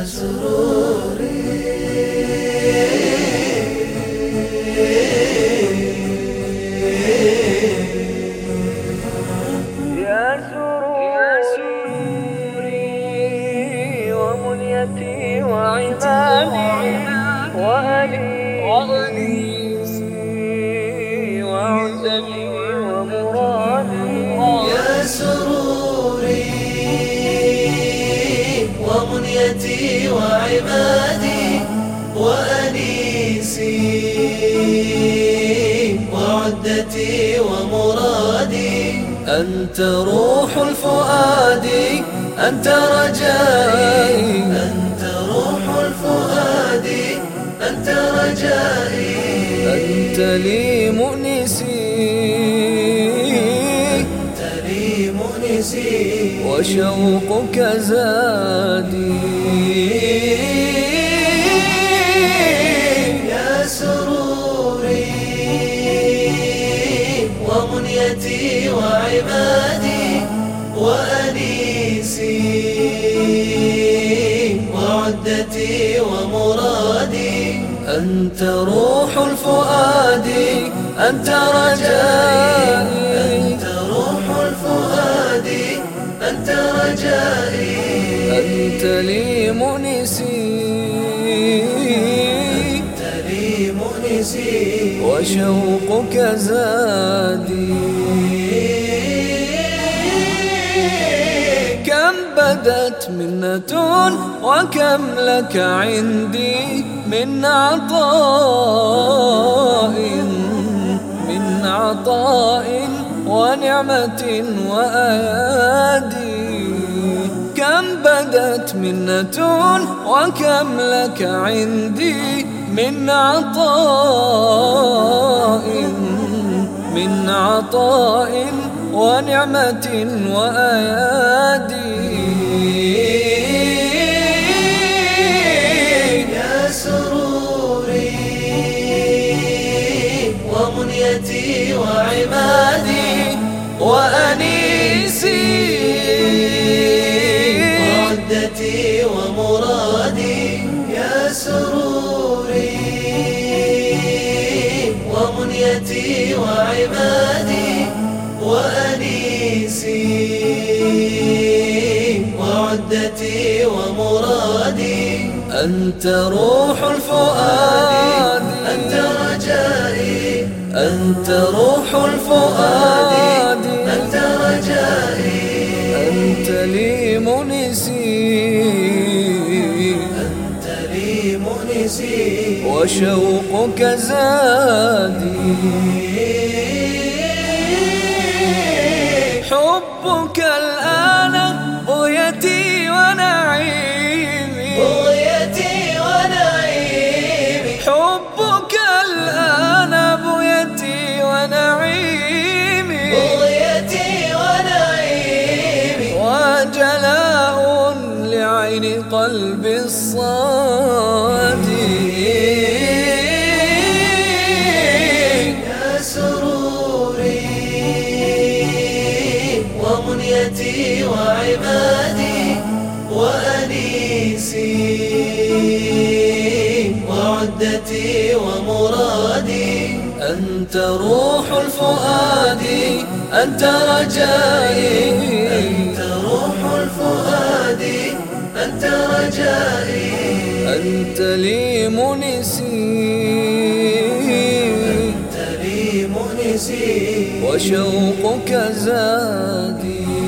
سروري ومنيتي وعمادي وأنيسي وعزتي ومرادي. يا سروري ومنيتي وعمادي وأنيسي وعدتي ومرادي. أنت روح الفؤاد، أنت رجائي، أنت روح الفؤاد، أنت رجائي. أنت لي مؤنسي، أنت لي مؤنسي، وشوقك زادي. يا سروري ومنيتي وعمادي وأنيسي وعدتي ومرادي. أنت روح الفؤاد، أنت رجائي، أنت روح الفؤاد، أنت رجائي. أنت لي مؤنسي، أنت لي مؤنسي، وشوقك زادي. كم بدت منة وكم لك عندي من عطاء، من عطاء ونعمة وأيادي. كم بدت منة وكم لك عندي من عطاء، من عطاء ونعمة وأيادي. يا سروري ومنيتي وعمادي وأنيسي وعدتي ومرادي. يا سروري ومنيتي وعمادي وأنيسي وعدتي ومرادي. أنت روح الفؤاد، أنت رجائي، أنت روح الفؤاد، أنت رجائي. أنت لي مؤنسي، أنت لي مؤنسي، وشوقك زادي. حبك الآن بغيتي ونعيمي، بغيتي ونعيمي. حبك الآن بغيتي ونعيمي، بغيتي ونعيمي. وجلاء لعين قلبي الصادي. يا سروري ومنيتي وعمادي وأنيسي وعدتي ومرادي. أنت روح الفؤاد، أنت رجائي، أنت روح الفؤاد، أنت رجائي. أنت لي مؤنسي، أنت لي مؤنسي، وشوقك زادي.